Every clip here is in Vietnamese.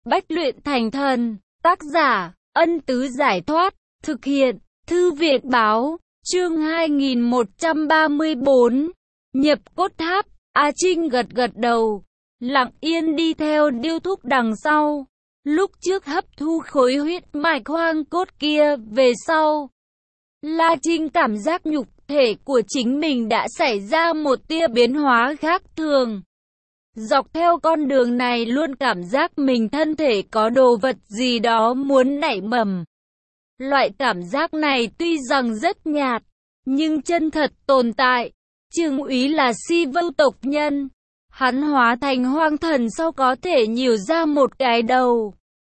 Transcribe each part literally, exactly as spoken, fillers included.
Bách luyện thành thần. Tác giả, Ân Tứ Giải Thoát. Thực hiện, Thư viện Báo. Chương hai nghìn một trăm ba mươi bốn. Nhập cốt tháp. A Trinh gật gật đầu, lặng yên đi theo Điêu Thúc đằng sau. Lúc trước hấp thu khối huyết mạch hoang cốt kia về sau, La Trinh cảm giác nhục thể của chính mình đã xảy ra một tia biến hóa khác thường. Dọc theo con đường này luôn cảm giác mình thân thể có đồ vật gì đó muốn nảy mầm. Loại cảm giác này tuy rằng rất nhạt, nhưng chân thật tồn tại. Trương Úy là Si Vưu tộc nhân. Hắn hóa thành hoang thần sau có thể nhiều ra một cái đầu,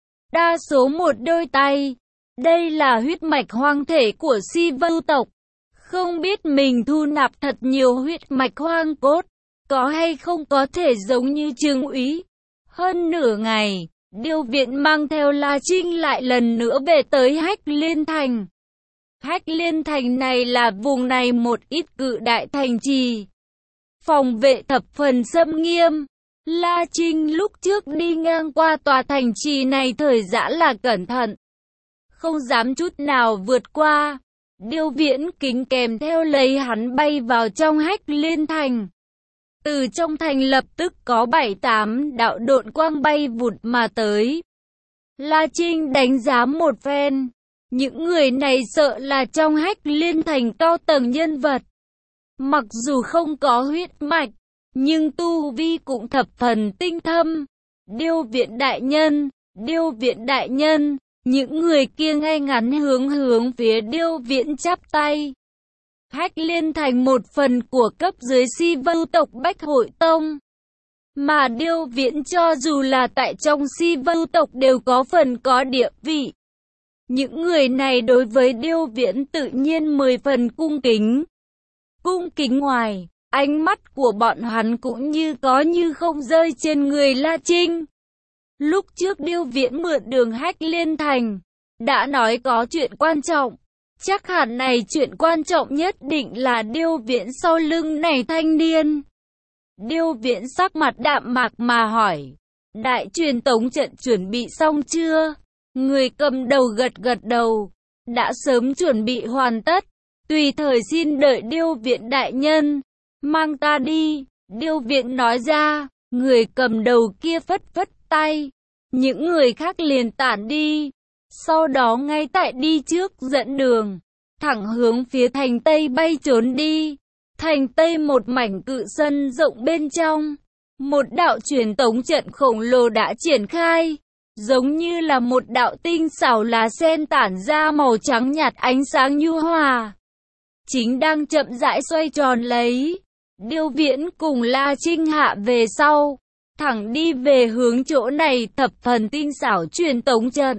đa số một đôi tay. Đây là huyết mạch hoang thể của Si Vưu tộc. Không biết mình thu nạp thật nhiều huyết mạch hoang cốt, có hay không có thể giống như Trương Úy. Hơn nửa ngày, Điêu Viện mang theo La Trinh lại lần nữa về tới Hách Liên Thành. Hách Liên Thành này là vùng này một ít cự đại thành trì, phòng vệ thập phần xâm nghiêm. La Trinh lúc trước đi ngang qua tòa thành trì này thời giã là cẩn thận, không dám chút nào vượt qua. Điêu Viễn kính kèm theo lấy hắn bay vào trong Hách Liên Thành. Từ trong thành lập tức có bảy tám đạo độn quang bay vụt mà tới. La Trinh đánh giá một phen, những người này sợ là trong Hách Liên Thành cao tầng nhân vật. Mặc dù không có huyết mạch, nhưng tu vi cũng thập phần tinh thâm. Điêu Viện đại nhân, Điêu Viện đại nhân, những người kia ngay ngắn hướng hướng phía Điêu Viễn chắp tay. Hách Liên Thành một phần của cấp dưới Si Vưu tộc Bách Hội Tông, mà Điêu Viễn cho dù là tại trong Si Vưu tộc đều có phần có địa vị. Những người này đối với Điêu Viễn tự nhiên mười phần cung kính. Cung kính ngoài, ánh mắt của bọn hắn cũng như có như không rơi trên người La Trinh. Lúc trước Điêu Viễn mượn đường Hách Liên Thành, đã nói có chuyện quan trọng. Chắc hẳn này chuyện quan trọng nhất định là Điêu Viễn sau lưng này thanh niên. Điêu Viễn sắc mặt đạm mạc mà hỏi, đại truyền tống trận chuẩn bị xong chưa? Người cầm đầu gật gật đầu, đã sớm chuẩn bị hoàn tất, tùy thời xin đợi Điêu Viện đại nhân, mang ta đi. Điêu Viện nói ra, người cầm đầu kia phất phất tay, những người khác liền tản đi. Sau đó ngay tại đi trước dẫn đường, thẳng hướng phía thành Tây bay trốn đi. Thành Tây một mảnh cự sân rộng bên trong, một đạo truyền tống trận khổng lồ đã triển khai, giống như là một đạo tinh xảo lá sen tản ra màu trắng nhạt ánh sáng nhu hòa, chính đang chậm rãi xoay tròn lấy. Điêu Viễn cùng La Trinh hạ về sau, thẳng đi về hướng chỗ này thập phần tinh xảo truyền tống trận.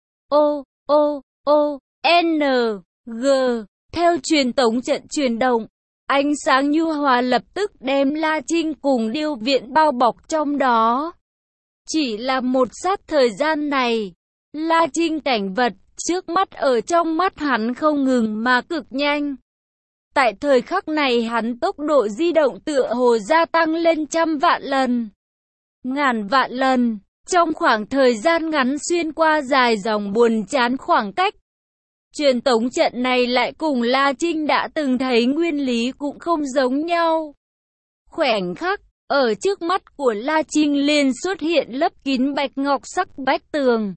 O, O, O, N, G, theo truyền tống trận chuyển động, ánh sáng nhu hòa lập tức đem La Trinh cùng Điêu Viễn bao bọc trong đó. Chỉ là một sát thời gian này, La Trinh cảnh vật trước mắt ở trong mắt hắn không ngừng mà cực nhanh. Tại thời khắc này hắn tốc độ di động tựa hồ gia tăng lên trăm vạn lần, ngàn vạn lần. Trong khoảng thời gian ngắn xuyên qua dài dòng buồn chán khoảng cách. Truyền tống trận này lại cùng La Trinh đã từng thấy nguyên lý cũng không giống nhau. Khoảnh khắc, ở trước mắt của La Trinh liền xuất hiện lấp kín bạch ngọc sắc vách tường.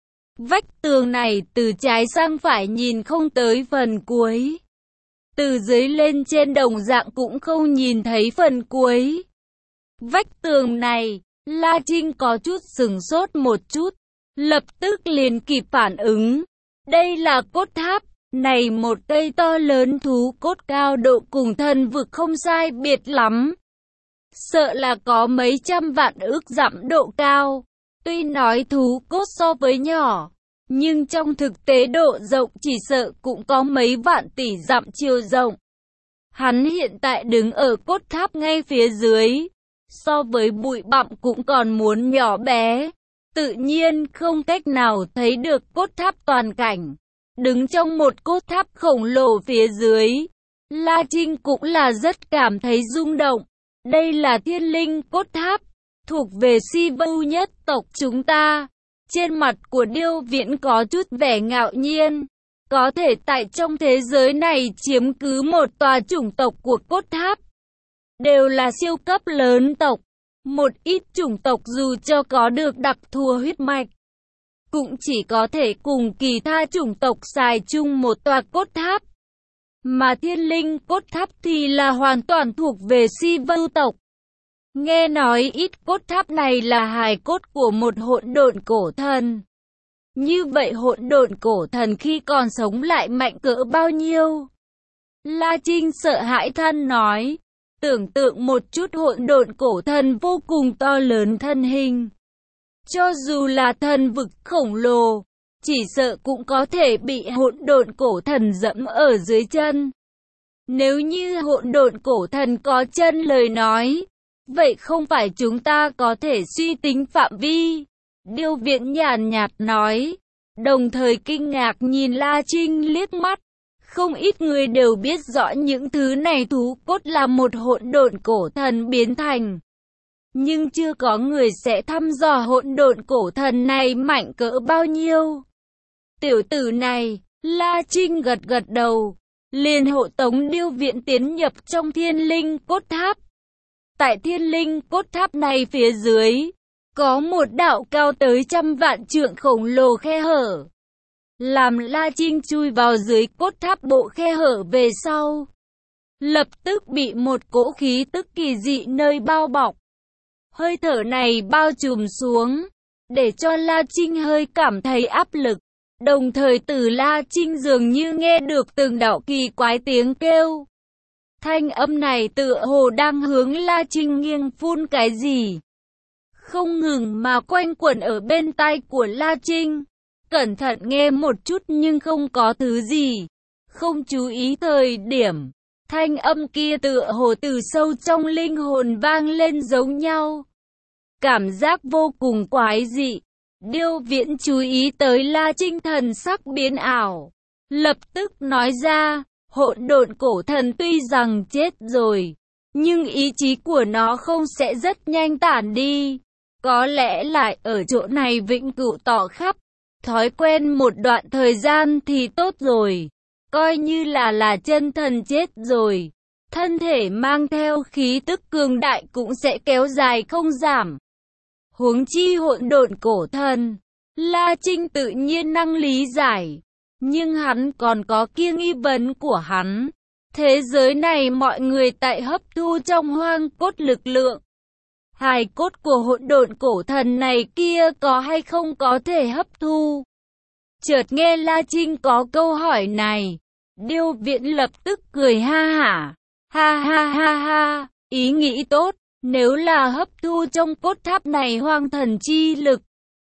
Vách tường này từ trái sang phải nhìn không tới phần cuối. Từ dưới lên trên đồng dạng cũng không nhìn thấy phần cuối. Vách tường này, La Trinh có chút sửng sốt một chút, lập tức liền kịp phản ứng. Đây là cốt tháp, này một cây to lớn thú cốt cao độ cùng thần vực không sai biệt lắm. Sợ là có mấy trăm vạn ức dặm độ cao. Tuy nói thú cốt so với nhỏ, nhưng trong thực tế độ rộng chỉ sợ cũng có mấy vạn tỷ dặm chiều rộng. Hắn hiện tại đứng ở cốt tháp ngay phía dưới, so với bụi bặm cũng còn muốn nhỏ bé, tự nhiên không cách nào thấy được cốt tháp toàn cảnh. Đứng trong một cốt tháp khổng lồ phía dưới, La Trinh cũng là rất cảm thấy rung động. Đây là thiên linh cốt tháp, thuộc về Si Vưu nhất tộc chúng ta. Trên mặt của Điêu Viễn có chút vẻ ngạo nhiên. Có thể tại trong thế giới này chiếm cứ một tòa chủng tộc của cốt tháp, đều là siêu cấp lớn tộc. Một ít chủng tộc dù cho có được đặc thù huyết mạch, cũng chỉ có thể cùng kỳ tha chủng tộc xài chung một tòa cốt tháp. Mà thiên linh cốt tháp thì là hoàn toàn thuộc về si vưu tộc. Nghe nói ít cốt tháp này là hài cốt của một hỗn độn cổ thần. Như vậy hỗn độn cổ thần khi còn sống lại mạnh cỡ bao nhiêu? La Trinh sợ hãi than nói. Tưởng tượng một chút hỗn độn cổ thần vô cùng to lớn thân hình. Cho dù là thần vực khổng lồ, chỉ sợ cũng có thể bị hỗn độn cổ thần dẫm ở dưới chân. Nếu như hỗn độn cổ thần có chân lời nói, vậy không phải chúng ta có thể suy tính phạm vi. Điêu Viễn nhàn nhạt nói, đồng thời kinh ngạc nhìn La Trinh liếc mắt. Không ít người đều biết rõ những thứ này thú cốt là một hỗn độn cổ thần biến thành. Nhưng chưa có người sẽ thăm dò hỗn độn cổ thần này mạnh cỡ bao nhiêu. Tiểu tử này, La Trinh gật gật đầu, liền hộ tống Điêu Viễn tiến nhập trong thiên linh cốt tháp. Tại thiên linh cốt tháp này phía dưới, có một đạo cao tới trăm vạn trượng khổng lồ khe hở. Làm La Trinh chui vào dưới cốt tháp bộ khe hở về sau, lập tức bị một cỗ khí tức kỳ dị nơi bao bọc. Hơi thở này bao trùm xuống, để cho La Trinh hơi cảm thấy áp lực. Đồng thời từ La Trinh dường như nghe được từng đạo kỳ quái tiếng kêu. Thanh âm này tựa hồ đang hướng La Trinh nghiêng phun cái gì, không ngừng mà quanh quẩn ở bên tai của La Trinh. Cẩn thận nghe một chút nhưng không có thứ gì. Không chú ý thời điểm, thanh âm kia tựa hồ từ sâu trong linh hồn vang lên giống nhau. Cảm giác vô cùng quái dị. Điêu Viễn chú ý tới La Trinh thần sắc biến ảo, lập tức nói ra, hỗn độn cổ thần tuy rằng chết rồi, nhưng ý chí của nó không sẽ rất nhanh tản đi. Có lẽ lại ở chỗ này vĩnh cửu tỏ khắp. Thói quen một đoạn thời gian thì tốt rồi. Coi như là là chân thần chết rồi, thân thể mang theo khí tức cường đại cũng sẽ kéo dài không giảm. Huống chi hỗn độn cổ thần, La Trinh tự nhiên năng lý giải. Nhưng hắn còn có kia nghi vấn của hắn. Thế giới này mọi người tại hấp thu trong hoang cốt lực lượng. Hài cốt của hỗn độn cổ thần này kia có hay không có thể hấp thu? Chợt nghe La Trinh có câu hỏi này, Điêu Viễn lập tức cười ha hả. Ha ha ha ha, ý nghĩ tốt, nếu là hấp thu trong cốt tháp này hoang thần chi lực,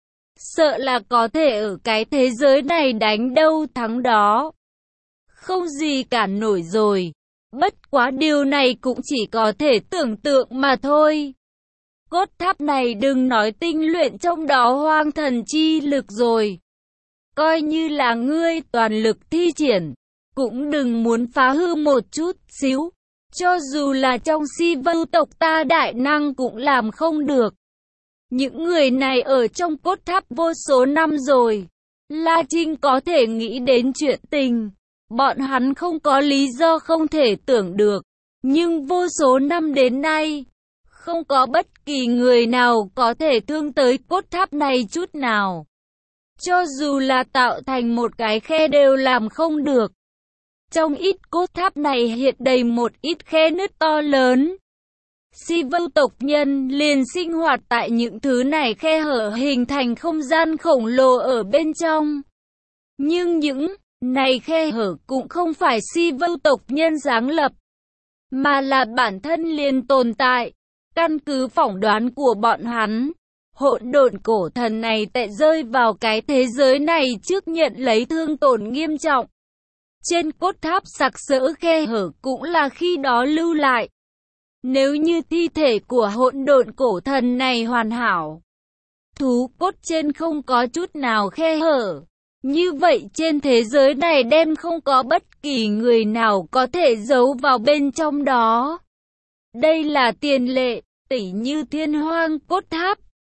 sợ là có thể ở cái thế giới này đánh đâu thắng đó. Không gì cản nổi rồi. Bất quá điều này cũng chỉ có thể tưởng tượng mà thôi. Cốt tháp này đừng nói tinh luyện trong đó hoang thần chi lực rồi. Coi như là ngươi toàn lực thi triển, cũng đừng muốn phá hư một chút xíu. Cho dù là trong si vưu tộc ta đại năng cũng làm không được. Những người này ở trong cốt tháp vô số năm rồi. La Trinh có thể nghĩ đến chuyện tình. Bọn hắn không có lý do không thể tưởng được. Nhưng vô số năm đến nay, không có bất kỳ người nào có thể thương tới cốt tháp này chút nào. Cho dù là tạo thành một cái khe đều làm không được. Trong ít cốt tháp này hiện đầy một ít khe nứt to lớn. Si vưu tộc nhân liền sinh hoạt tại những thứ này khe hở hình thành không gian khổng lồ ở bên trong. Nhưng những này khe hở cũng không phải si vưu tộc nhân sáng lập, mà là bản thân liền tồn tại. Căn cứ phỏng đoán của bọn hắn, hỗn độn cổ thần này tại rơi vào cái thế giới này trước nhận lấy thương tổn nghiêm trọng. Trên cốt tháp sặc sỡ khe hở cũng là khi đó lưu lại. Nếu như thi thể của hỗn độn cổ thần này hoàn hảo, thú cốt trên không có chút nào khe hở, như vậy trên thế giới này đem không có bất kỳ người nào có thể giấu vào bên trong đó. Đây là tiền lệ, tỉ như thiên hoang cốt tháp,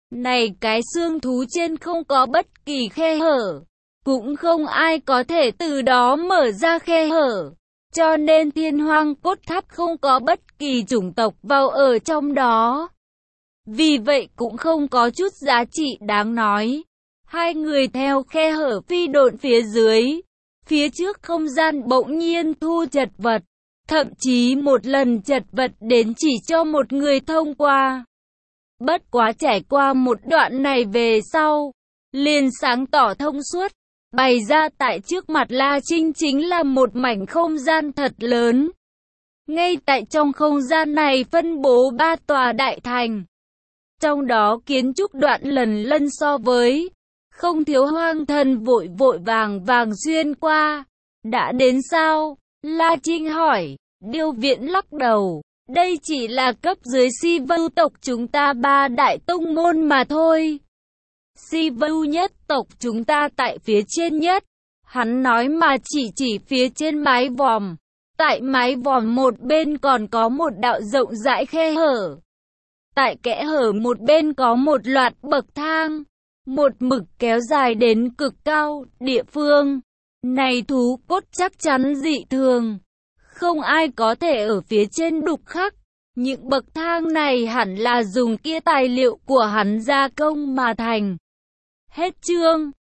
Này cái xương thú trên không có bất kỳ khe hở, cũng không ai có thể từ đó mở ra khe hở. Cho nên Thiên Hoang cốt tháp không có bất kỳ chủng tộc vào ở trong đó. Vì vậy cũng không có chút giá trị đáng nói. Hai người theo khe hở phi độn phía dưới. Phía trước không gian bỗng nhiên thu chật vật. Thậm chí một lần chật vật đến chỉ cho một người thông qua. Bất quá trải qua một đoạn này về sau, liền sáng tỏ thông suốt. Bày ra tại trước mặt La Trinh chính là một mảnh không gian thật lớn. Ngay tại trong không gian này phân bố ba tòa đại thành. Trong đó kiến trúc đoạn lần lân so với, không thiếu hoang thần vội vội vàng vàng xuyên qua. Đã đến sao? La Trinh hỏi. Điêu Viễn lắc đầu. Đây chỉ là cấp dưới Si Vưu tộc chúng ta ba đại tông môn mà thôi. Si Vưu nhất tộc chúng ta tại phía trên nhất. Hắn nói mà chỉ chỉ phía trên mái vòm. Tại mái vòm một bên còn có một đạo rộng rãi khe hở. Tại kẽ hở một bên có một loạt bậc thang. Một mực kéo dài đến cực cao, địa phương. Này thú cốt chắc chắn dị thường. Không ai có thể ở phía trên đục khắc. Những bậc thang này hẳn là dùng kia tài liệu của hắn gia công mà thành. Hết chương.